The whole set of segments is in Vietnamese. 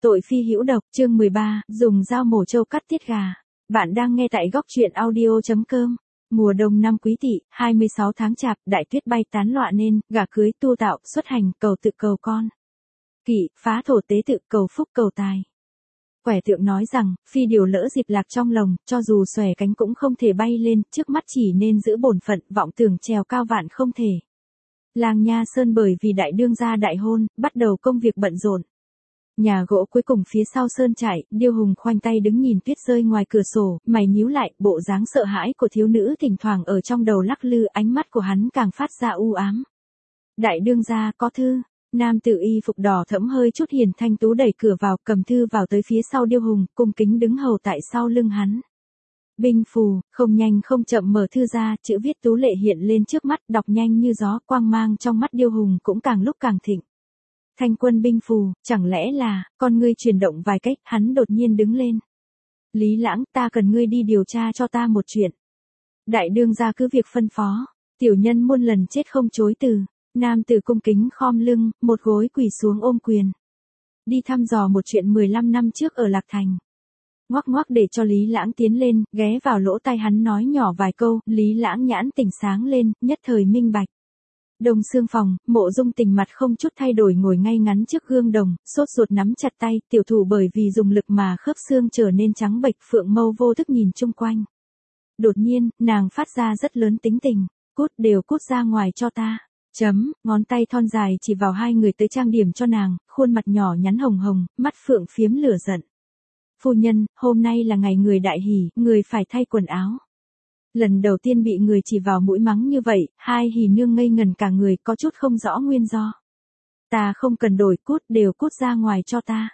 Tội phi hữu độc, chương 13, dùng dao mổ trâu cắt tiết gà. Bạn đang nghe tại góc truyện audio.com. Mùa đông năm Quý Tỵ, 26 tháng Chạp, đại tuyết bay tán loạ nên, gà cưới tu tạo, xuất hành, cầu tự cầu con. Kỷ, phá thổ tế tự, cầu phúc cầu tài. Quẻ tượng nói rằng, phi điều lỡ dịp lạc trong lồng, cho dù xòe cánh cũng không thể bay lên, trước mắt chỉ nên giữ bổn phận, vọng tưởng trèo cao vạn không thể. Làng Nha Sơn bởi vì đại đương gia đại hôn, bắt đầu công việc bận rộn. Nhà gỗ cuối cùng phía sau sơn trại, Điêu Hùng khoanh tay đứng nhìn tuyết rơi ngoài cửa sổ, mày nhíu lại, bộ dáng sợ hãi của thiếu nữ thỉnh thoảng ở trong đầu lắc lư, ánh mắt của hắn càng phát ra u ám. Đại đương gia có thư. Nam tử y phục đỏ thẫm hơi chút hiền thanh tú đẩy cửa vào, cầm thư vào tới phía sau Điêu Hùng, cung kính đứng hầu tại sau lưng hắn. Binh phù, không nhanh không chậm mở thư ra, chữ viết tú lệ hiện lên trước mắt, đọc nhanh như gió, quang mang trong mắt Điêu Hùng cũng càng lúc càng thịnh. Thanh quân binh phù, chẳng lẽ là, con ngươi chuyển động vài cách, hắn đột nhiên đứng lên. Lý Lãng, ta cần ngươi đi điều tra cho ta một chuyện. Đại đương gia cứ việc phân phó, tiểu nhân muôn lần chết không chối từ. Nam tử cung kính khom lưng, một gối quỳ xuống ôm quyền. Đi thăm dò một chuyện 15 năm trước ở Lạc Thành. Ngoắc ngoắc để cho Lý Lãng tiến lên, ghé vào lỗ tai hắn nói nhỏ vài câu, Lý Lãng nhãn tỉnh sáng lên, nhất thời minh bạch. Đông xương phòng, Mộ Dung Tình mặt không chút thay đổi ngồi ngay ngắn trước gương đồng, sốt ruột nắm chặt tay, tiểu thủ bởi vì dùng lực mà khớp xương trở nên trắng bệch, phượng mâu vô thức nhìn chung quanh. Đột nhiên, nàng phát ra rất lớn tính tình, cút ra ngoài cho ta. Ngón tay thon dài chỉ vào hai người tới trang điểm cho nàng, khuôn mặt nhỏ nhắn hồng hồng, mắt phượng phiếm lửa giận. Phu nhân, hôm nay là ngày người đại hỷ, người phải thay quần áo. Lần đầu tiên bị người chỉ vào mũi mắng như vậy, hai hỷ nương ngây ngần cả người, có chút không rõ nguyên do. Ta không cần đổi, cút ra ngoài cho ta.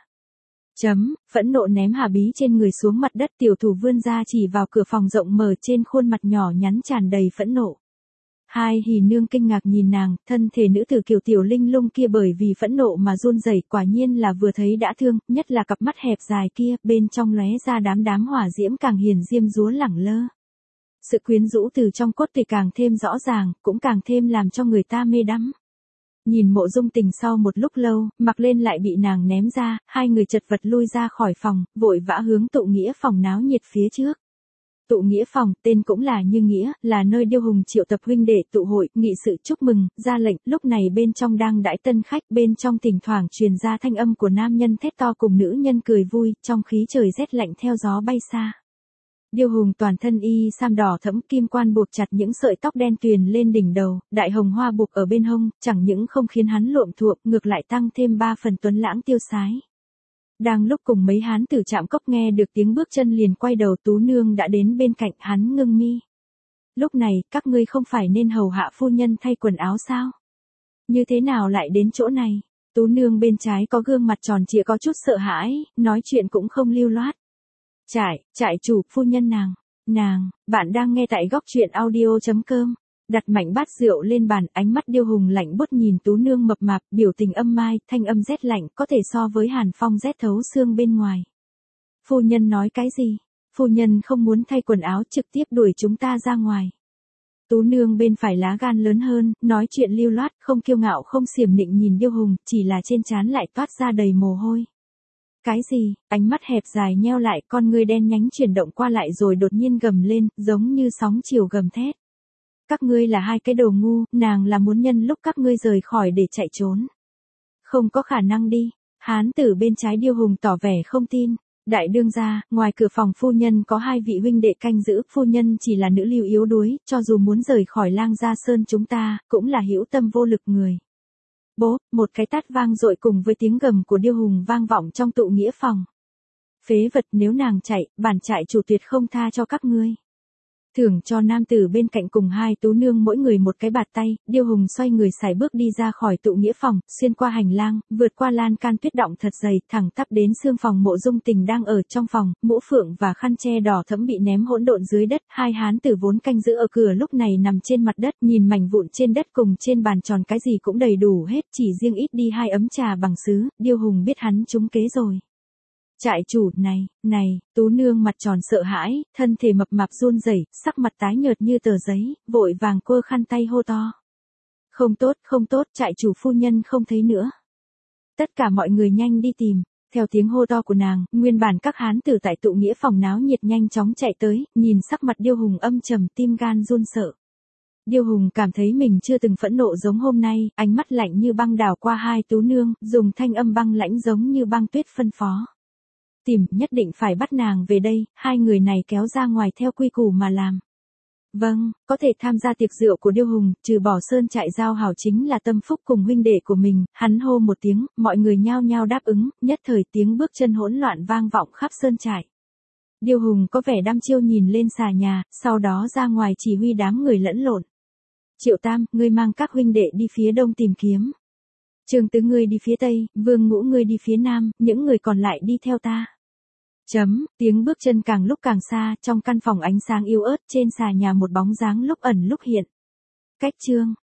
Phẫn nộ ném hà bí trên người xuống mặt đất, tiểu thủ vươn ra chỉ vào cửa phòng rộng mở, trên khuôn mặt nhỏ nhắn tràn đầy phẫn nộ. Hai hỷ nương kinh ngạc nhìn nàng, thân thể nữ tử kiều tiểu linh lung kia bởi vì phẫn nộ mà run rẩy, quả nhiên là vừa thấy đã thương, nhất là cặp mắt hẹp dài kia, bên trong lóe ra đám hỏa diễm càng hiền diêm dúa lẳng lơ. Sự quyến rũ từ trong cốt tủy càng thêm rõ ràng, cũng càng thêm làm cho người ta mê đắm. Nhìn Mộ Dung Tình sau một lúc lâu, mặc lên lại bị nàng ném ra, hai người chật vật lui ra khỏi phòng, vội vã hướng tụ nghĩa phòng náo nhiệt phía trước. Tụ nghĩa phòng, tên cũng là như nghĩa, là nơi Điêu Hùng triệu tập huynh đệ tụ hội, nghị sự chúc mừng, ra lệnh, lúc này bên trong đang đãi tân khách, bên trong thỉnh thoảng truyền ra thanh âm của nam nhân thét to cùng nữ nhân cười vui, trong khí trời rét lạnh theo gió bay xa. Điêu Hùng toàn thân y sam đỏ thẫm, kim quan buộc chặt những sợi tóc đen tuyền lên đỉnh đầu, đại hồng hoa buộc ở bên hông, chẳng những không khiến hắn luộm thuộm, ngược lại tăng thêm 3 phần tuấn lãng tiêu sái. Đang lúc cùng mấy hán tử chạm cốc nghe được tiếng bước chân liền quay đầu, Tú Nương đã đến bên cạnh, hắn ngưng mi. Lúc này, các ngươi không phải nên hầu hạ phu nhân thay quần áo sao? Như thế nào lại đến chỗ này? Tú Nương bên trái có gương mặt tròn trịa có chút sợ hãi, nói chuyện cũng không lưu loát. Trại chủ, phu nhân nàng, bạn đang nghe tại góc truyện audio.com. Đặt mảnh bát rượu lên bàn, ánh mắt Điêu Hùng lạnh buốt nhìn Tú Nương mập mạp, biểu tình âm mai, thanh âm rét lạnh, có thể so với hàn phong rét thấu xương bên ngoài. Phu nhân nói cái gì? Phu nhân không muốn thay quần áo, trực tiếp đuổi chúng ta ra ngoài. Tú Nương bên phải lá gan lớn hơn, nói chuyện lưu loát, không kiêu ngạo không xiểm nịnh nhìn Điêu Hùng, chỉ là trên trán lại toát ra đầy mồ hôi. Cái gì? Ánh mắt hẹp dài nheo lại, con ngươi đen nhánh chuyển động qua lại rồi đột nhiên gầm lên, giống như sóng chiều gầm thét. Các ngươi là hai cái đồ ngu, nàng là muốn nhân lúc các ngươi rời khỏi để chạy trốn. Không có khả năng đi. Hán tử bên trái Điêu Hùng tỏ vẻ không tin. Đại đương gia, ngoài cửa phòng phu nhân có hai vị huynh đệ canh giữ, phu nhân chỉ là nữ lưu yếu đuối, cho dù muốn rời khỏi Lang Gia Sơn chúng ta, cũng là hữu tâm vô lực người. Bố, một cái tát vang dội cùng với tiếng gầm của Điêu Hùng vang vọng trong tụ nghĩa phòng. Phế vật, nếu nàng chạy, bản trại chủ tuyệt không tha cho các ngươi. Thưởng cho nam tử bên cạnh cùng hai Tú Nương mỗi người một cái bạt tay, Điêu Hùng xoay người sải bước đi ra khỏi tụ nghĩa phòng, xuyên qua hành lang, vượt qua lan can tuyết động thật dày, thẳng tắp đến xương phòng Mộ Dung Tình đang ở trong phòng, mũ phượng và khăn che đỏ thẫm bị ném hỗn độn dưới đất, hai hán tử vốn canh giữ ở cửa lúc này nằm trên mặt đất, nhìn mảnh vụn trên đất cùng trên bàn tròn cái gì cũng đầy đủ hết, chỉ riêng ít đi hai ấm trà bằng sứ, Điêu Hùng biết hắn trúng kế rồi. Trại chủ, này, Tú Nương mặt tròn sợ hãi, thân thể mập mạp run rẩy, sắc mặt tái nhợt như tờ giấy, vội vàng quơ khăn tay hô to. Không tốt, trại chủ phu nhân không thấy nữa. Tất cả mọi người nhanh đi tìm. Theo tiếng hô to của nàng, nguyên bản các hán tử tại tụ nghĩa phòng náo nhiệt nhanh chóng chạy tới, nhìn sắc mặt Điêu Hùng âm trầm tim gan run sợ. Điêu Hùng cảm thấy mình chưa từng phẫn nộ giống hôm nay, ánh mắt lạnh như băng đảo qua hai tú nương, dùng thanh âm băng lãnh giống như băng tuyết phân phó. Tìm, nhất định phải bắt nàng về đây, hai người này kéo ra ngoài theo quy củ mà làm. Vâng, có thể tham gia tiệc rượu của Điêu Hùng, trừ bỏ sơn trại giao hảo chính là Tâm Phúc cùng huynh đệ của mình, hắn hô một tiếng, mọi người nhao nhao đáp ứng, nhất thời tiếng bước chân hỗn loạn vang vọng khắp sơn trại. Điêu Hùng có vẻ đăm chiêu nhìn lên xà nhà, sau đó ra ngoài chỉ huy đám người lẫn lộn. Triệu Tam, ngươi mang các huynh đệ đi phía đông tìm kiếm. Trương Tứ ngươi đi phía tây, Vương Ngũ ngươi đi phía nam, những người còn lại đi theo ta. Tiếng bước chân càng lúc càng xa, trong căn phòng ánh sáng yếu ớt trên xà nhà một bóng dáng lúc ẩn lúc hiện. Cách Trương,